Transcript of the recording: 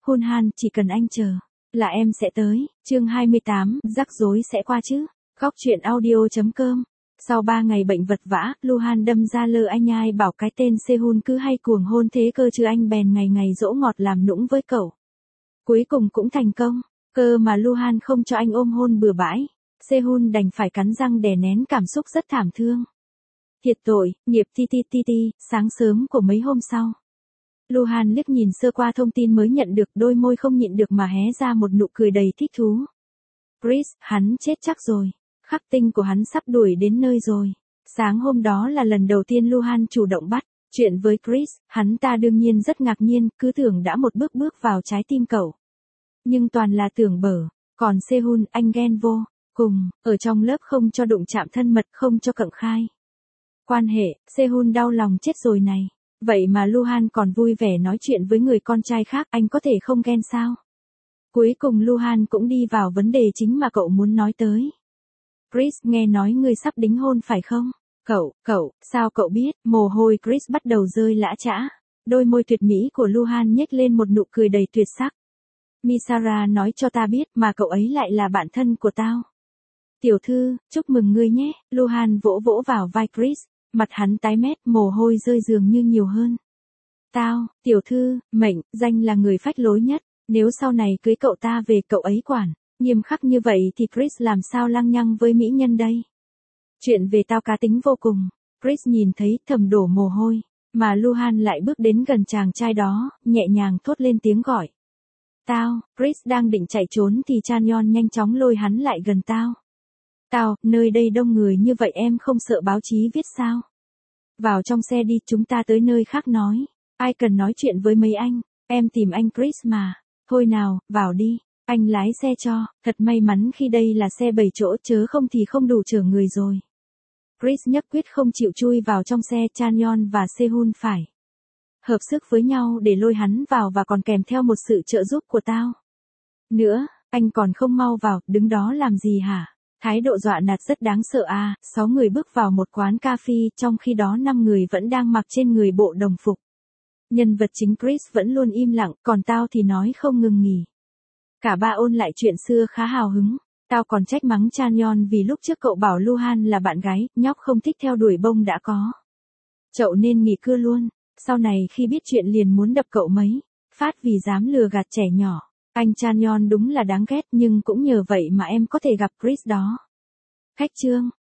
Hun Han, chỉ cần anh chờ, là em sẽ tới. Chương 28, rắc rối sẽ qua chứ. Góc truyện audio.com. Sau 3 ngày bệnh vật vã, Luhan đâm ra lơ anh ai bảo cái tên Sehun cứ hay cuồng hôn thế cơ chứ, anh bèn ngày ngày dỗ ngọt làm nũng với cậu. Cuối cùng cũng thành công, cơ mà Luhan không cho anh ôm hôn bừa bãi. Sehun đành phải cắn răng đè nén cảm xúc rất thảm thương. Thiệt tội, nghiệp ti ti ti ti. Sáng sớm của mấy hôm sau, Luhan liếc nhìn sơ qua thông tin mới nhận được, đôi môi không nhịn được mà hé ra một nụ cười đầy thích thú. Chris, hắn chết chắc rồi. Khắc tinh của hắn sắp đuổi đến nơi rồi. Sáng hôm đó là lần đầu tiên Luhan chủ động bắt chuyện với Chris, hắn ta đương nhiên rất ngạc nhiên, cứ tưởng đã một bước bước vào trái tim cậu. Nhưng toàn là tưởng bở, còn Sehun, anh ghen vô cùng, ở trong lớp không cho đụng chạm thân mật, không cho cận khai quan hệ. Sehun đau lòng chết rồi này. Vậy mà Luhan còn vui vẻ nói chuyện với người con trai khác, anh có thể không ghen sao? Cuối cùng Luhan cũng đi vào vấn đề chính mà cậu muốn nói tới. Chris, nghe nói ngươi sắp đính hôn phải không? Cậu, sao cậu biết? Mồ hôi Chris bắt đầu rơi lã chã. Đôi môi tuyệt mỹ của Luhan nhếch lên một nụ cười đầy tuyệt sắc. Misara nói cho ta biết mà cậu ấy lại là bạn thân của tao. Tiểu thư, chúc mừng ngươi nhé. Luhan vỗ vỗ vào vai Chris, mặt hắn tái mét, mồ hôi rơi dường như nhiều hơn. Tao, tiểu thư, mệnh, danh là người phách lối nhất. Nếu sau này cưới cậu ta về cậu ấy quản nghiêm khắc như vậy thì Chris làm sao lăng nhăng với mỹ nhân đây? Chuyện về tao cá tính vô cùng. Chris nhìn thấy thầm đổ mồ hôi, mà Luhan lại bước đến gần chàng trai đó, nhẹ nhàng thốt lên tiếng gọi. Tao. Chris đang định chạy trốn thì Chanyeon nhanh chóng lôi hắn lại gần. Tao, nơi đây đông người như vậy em không sợ báo chí viết sao? Vào trong xe đi, chúng ta tới nơi khác nói. Ai cần nói chuyện với mấy anh, em tìm anh Chris mà. Thôi nào, vào đi. Anh lái xe cho, thật may mắn khi đây là xe 7 chỗ chớ không thì không đủ chở người rồi. Chris nhất quyết không chịu chui vào trong xe. Chanyeon và Sehun phải hợp sức với nhau để lôi hắn vào và còn kèm theo một sự trợ giúp của tao. Nữa, anh còn không mau vào, đứng đó làm gì hả? Thái độ dọa nạt rất đáng sợ à. 6 người bước vào một quán cà phê, trong khi đó 5 người vẫn đang mặc trên người bộ đồng phục. Nhân vật chính Chris vẫn luôn im lặng, còn tao thì nói không ngừng nghỉ. Cả ba ôn lại chuyện xưa khá hào hứng. Tao còn trách mắng Chanyeon vì lúc trước cậu bảo Luhan là bạn gái, nhóc không thích theo đuổi bông đã có. Chậu nên nghỉ cưa luôn. Sau này khi biết chuyện liền muốn đập cậu mấy phát vì dám lừa gạt trẻ nhỏ. Anh Chanyeon đúng là đáng ghét, nhưng cũng nhờ vậy mà em có thể gặp Chris đó. Khách trương,